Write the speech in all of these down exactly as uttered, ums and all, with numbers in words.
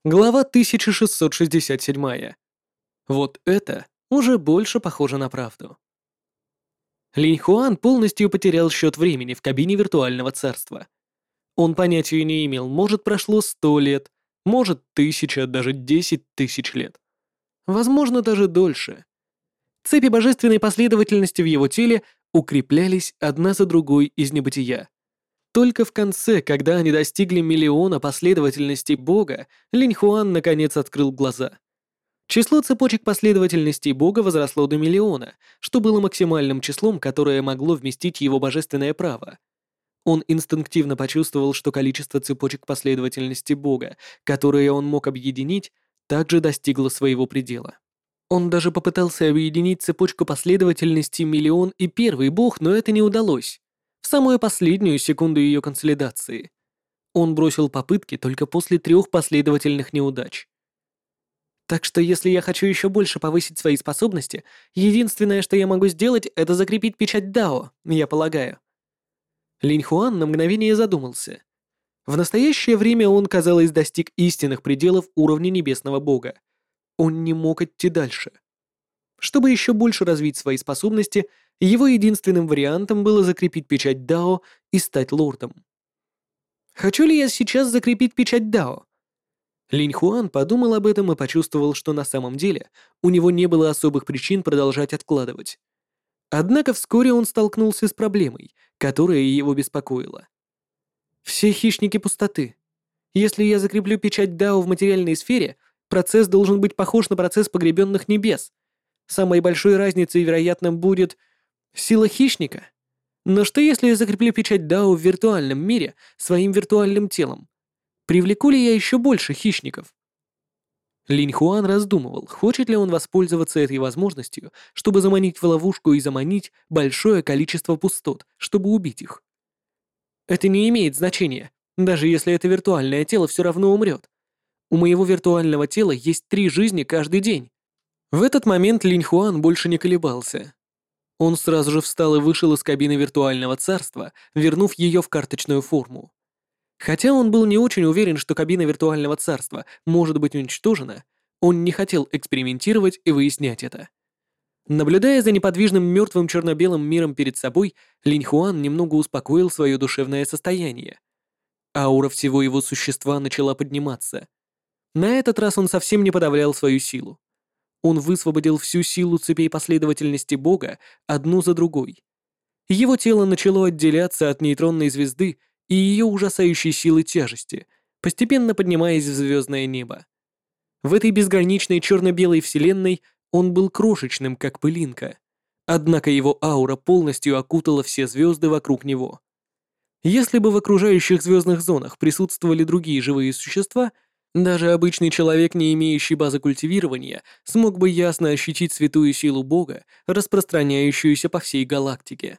Глава тысяча шестьсот шестьдесят семь. Вот это уже больше похоже на правду. Линь Хуан полностью потерял счет времени в кабине виртуального царства. Он понятия не имел, может прошло сто лет, может тысяча, даже десять тысяч лет. Возможно, даже дольше. Цепи божественной последовательности в его теле укреплялись одна за другой из небытия. Только в конце, когда они достигли миллиона последовательностей Бога, Линь Хуан наконец открыл глаза. Число цепочек последовательностей Бога возросло до миллиона, что было максимальным числом, которое могло вместить его божественное право. Он инстинктивно почувствовал, что количество цепочек последовательности Бога, которые он мог объединить, также достигло своего предела. Он даже попытался объединить цепочку последовательности миллион и первый Бог, но это не удалось. В самую последнюю секунду ее консолидации. Он бросил попытки только после трех последовательных неудач. Так что если я хочу еще больше повысить свои способности, единственное, что я могу сделать, это закрепить печать Дао, я полагаю. Линь Хуан на мгновение задумался. В настоящее время он, казалось, достиг истинных пределов уровня небесного бога. Он не мог идти дальше. Чтобы еще больше развить свои способности, его единственным вариантом было закрепить печать Дао и стать лордом. Хочу ли я сейчас закрепить печать Дао? Линь Хуан подумал об этом и почувствовал, что на самом деле у него не было особых причин продолжать откладывать. Однако вскоре он столкнулся с проблемой, которая его беспокоила. Все хищники пустоты. Если я закреплю печать Дао в материальной сфере, процесс должен быть похож на процесс погребенных небес. Самой большой разницей, вероятно, будет сила хищника. Но что если я закреплю печать Дао в виртуальном мире своим виртуальным телом? Привлеку ли я еще больше хищников? Линь Хуан раздумывал, хочет ли он воспользоваться этой возможностью, чтобы заманить в ловушку и заманить большое количество пустот, чтобы убить их. Это не имеет значения, даже если это виртуальное тело все равно умрет. У моего виртуального тела есть три жизни каждый день. В этот момент Линь Хуан больше не колебался. Он сразу же встал и вышел из кабины виртуального царства, вернув ее в карточную форму. Хотя он был не очень уверен, что кабина виртуального царства может быть уничтожена, он не хотел экспериментировать и выяснять это. Наблюдая за неподвижным мертвым черно-белым миром перед собой, Линь Хуан немного успокоил свое душевное состояние. Аура всего его существа начала подниматься. На этот раз он совсем не подавлял свою силу. Он высвободил всю силу цепей последовательности Бога одну за другой. Его тело начало отделяться от нейтронной звезды и ее ужасающей силы тяжести, постепенно поднимаясь в звездное небо. В этой безграничной черно-белой вселенной он был крошечным, как пылинка, однако его аура полностью окутала все звезды вокруг него. Если бы в окружающих звездных зонах присутствовали другие живые существа, даже обычный человек, не имеющий базы культивирования, смог бы ясно ощутить святую силу Бога, распространяющуюся по всей галактике.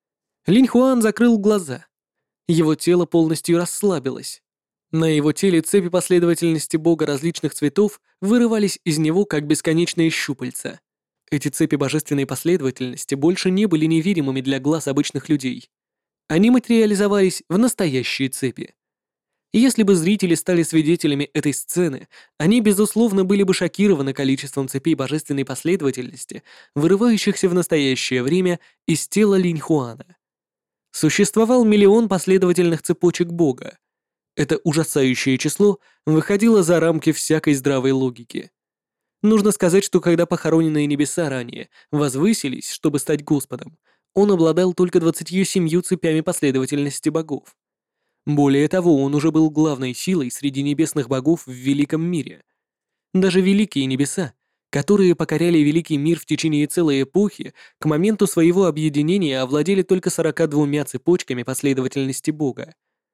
Линь Хуан закрыл глаза. Его тело полностью расслабилось. На его теле цепи последовательности Бога различных цветов вырывались из него, как бесконечные щупальца. Эти цепи божественной последовательности больше не были невидимыми для глаз обычных людей. Они материализовались в настоящие цепи. Если бы зрители стали свидетелями этой сцены, они, безусловно, были бы шокированы количеством цепей божественной последовательности, вырывающихся в настоящее время из тела Линь Хуана. Существовал миллион последовательных цепочек Бога. Это ужасающее число выходило за рамки всякой здравой логики. Нужно сказать, что когда похороненные небеса ранее возвысились, чтобы стать Господом, он обладал только двадцатью семью цепями последовательности богов. Более того, он уже был главной силой среди небесных богов в великом мире. Даже великие небеса, которые покоряли великий мир в течение целой эпохи, к моменту своего объединения овладели только сорока двумя цепочками последовательности Бога.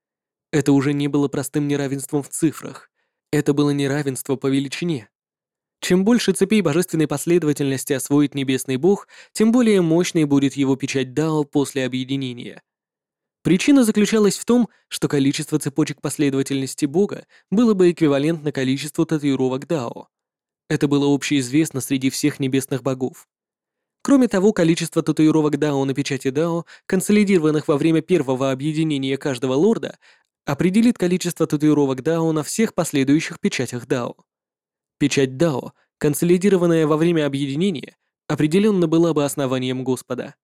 Это уже не было простым неравенством в цифрах. Это было неравенство по величине. Чем больше цепей божественной последовательности освоит небесный бог, тем более мощной будет его печать Дао после объединения. Причина заключалась в том, что количество цепочек последовательности Бога было бы эквивалентно количеству татуировок Дао. Это было общеизвестно среди всех небесных богов. Кроме того, количество татуировок Дао на печати Дао, консолидированных во время первого объединения каждого лорда, определит количество татуировок Дао на всех последующих печатях Дао. Печать Дао, консолидированная во время объединения, определенно была бы основанием Господа.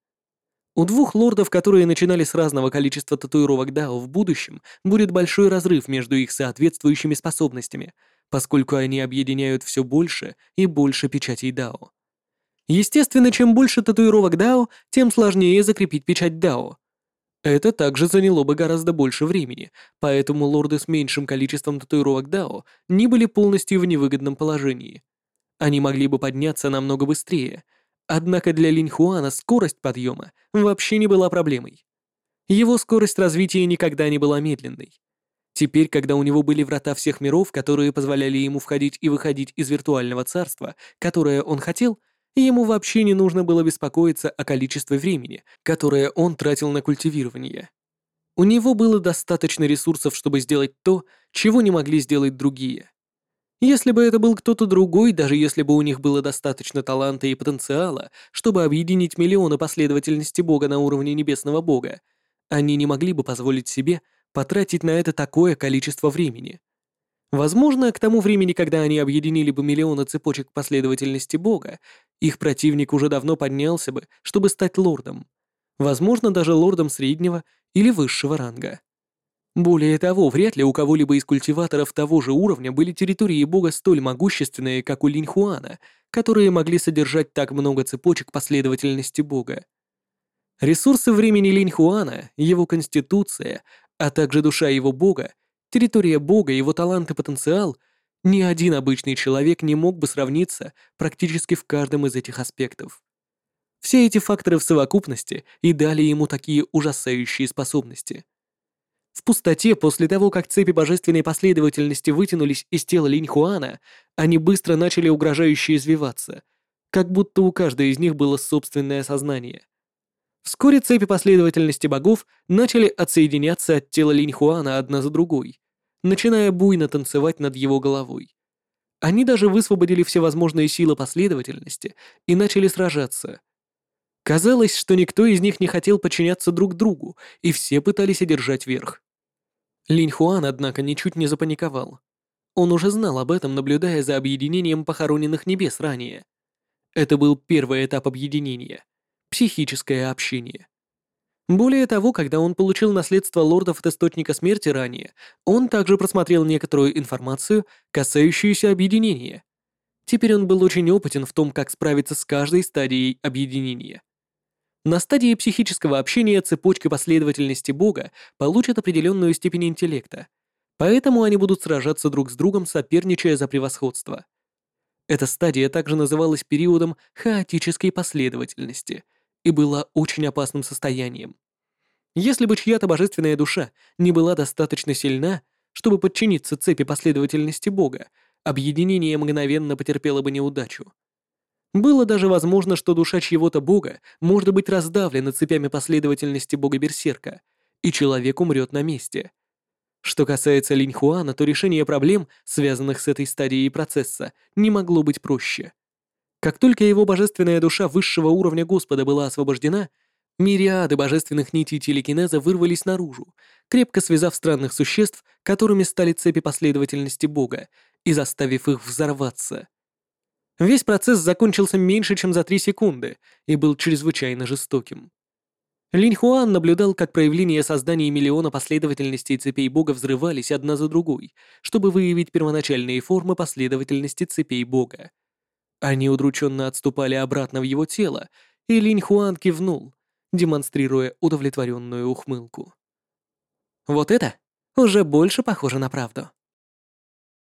У двух лордов, которые начинали с разного количества татуировок Дао в будущем, будет большой разрыв между их соответствующими способностями, поскольку они объединяют все больше и больше печатей Дао. Естественно, чем больше татуировок Дао, тем сложнее закрепить печать Дао. Это также заняло бы гораздо больше времени, поэтому лорды с меньшим количеством татуировок Дао не были полностью в невыгодном положении. Они могли бы подняться намного быстрее, однако для Линьхуана скорость подъема вообще не была проблемой. Его скорость развития никогда не была медленной. Теперь, когда у него были врата всех миров, которые позволяли ему входить и выходить из виртуального царства, которое он хотел, ему вообще не нужно было беспокоиться о количестве времени, которое он тратил на культивирование. У него было достаточно ресурсов, чтобы сделать то, чего не могли сделать другие. Если бы это был кто-то другой, даже если бы у них было достаточно таланта и потенциала, чтобы объединить миллионы последовательностей Бога на уровне Небесного Бога, они не могли бы позволить себе потратить на это такое количество времени. Возможно, к тому времени, когда они объединили бы миллионы цепочек последовательности Бога, их противник уже давно поднялся бы, чтобы стать лордом. Возможно, даже лордом среднего или высшего ранга. Более того, вряд ли у кого-либо из культиваторов того же уровня были территории Бога столь могущественные, как у Линьхуана, которые могли содержать так много цепочек последовательности Бога. Ресурсы времени Линьхуана, его конституция, а также душа его Бога, территория Бога, его талант и потенциал, ни один обычный человек не мог бы сравниться практически в каждом из этих аспектов. Все эти факторы в совокупности и дали ему такие ужасающие способности. В пустоте, после того, как цепи божественной последовательности вытянулись из тела Линьхуана, они быстро начали угрожающе извиваться, как будто у каждой из них было собственное сознание. Вскоре цепи последовательности богов начали отсоединяться от тела Линьхуана одна за другой, начиная буйно танцевать над его головой. Они даже высвободили всевозможные силы последовательности и начали сражаться. Казалось, что никто из них не хотел подчиняться друг другу, и все пытались одержать верх. Линьхуан, однако, ничуть не запаниковал. Он уже знал об этом, наблюдая за объединением похороненных небес ранее. Это был первый этап объединения — психическое общение. Более того, когда он получил наследство лордов от Источника Смерти ранее, он также просмотрел некоторую информацию, касающуюся объединения. Теперь он был очень опытен в том, как справиться с каждой стадией объединения. На стадии психического общения цепочка последовательности Бога получит определенную степень интеллекта, поэтому они будут сражаться друг с другом, соперничая за превосходство. Эта стадия также называлась периодом хаотической последовательности и была очень опасным состоянием. Если бы чья-то божественная душа не была достаточно сильна, чтобы подчиниться цепи последовательности Бога, объединение мгновенно потерпело бы неудачу. Было даже возможно, что душа чьего-то бога может быть раздавлена цепями последовательности бога-берсерка, и человек умрет на месте. Что касается Линьхуана, то решение проблем, связанных с этой стадией процесса, не могло быть проще. Как только его божественная душа высшего уровня Господа была освобождена, мириады божественных нитей телекинеза вырвались наружу, крепко связав странных существ, которыми стали цепи последовательности Бога, и заставив их взорваться. Весь процесс закончился меньше, чем за три секунды, и был чрезвычайно жестоким. Линьхуан наблюдал, как проявления создания миллиона последовательностей цепей Бога взрывались одна за другой, чтобы выявить первоначальные формы последовательности цепей Бога. Они удрученно отступали обратно в его тело, и Линьхуан кивнул, демонстрируя удовлетворенную ухмылку. Вот это уже больше похоже на правду.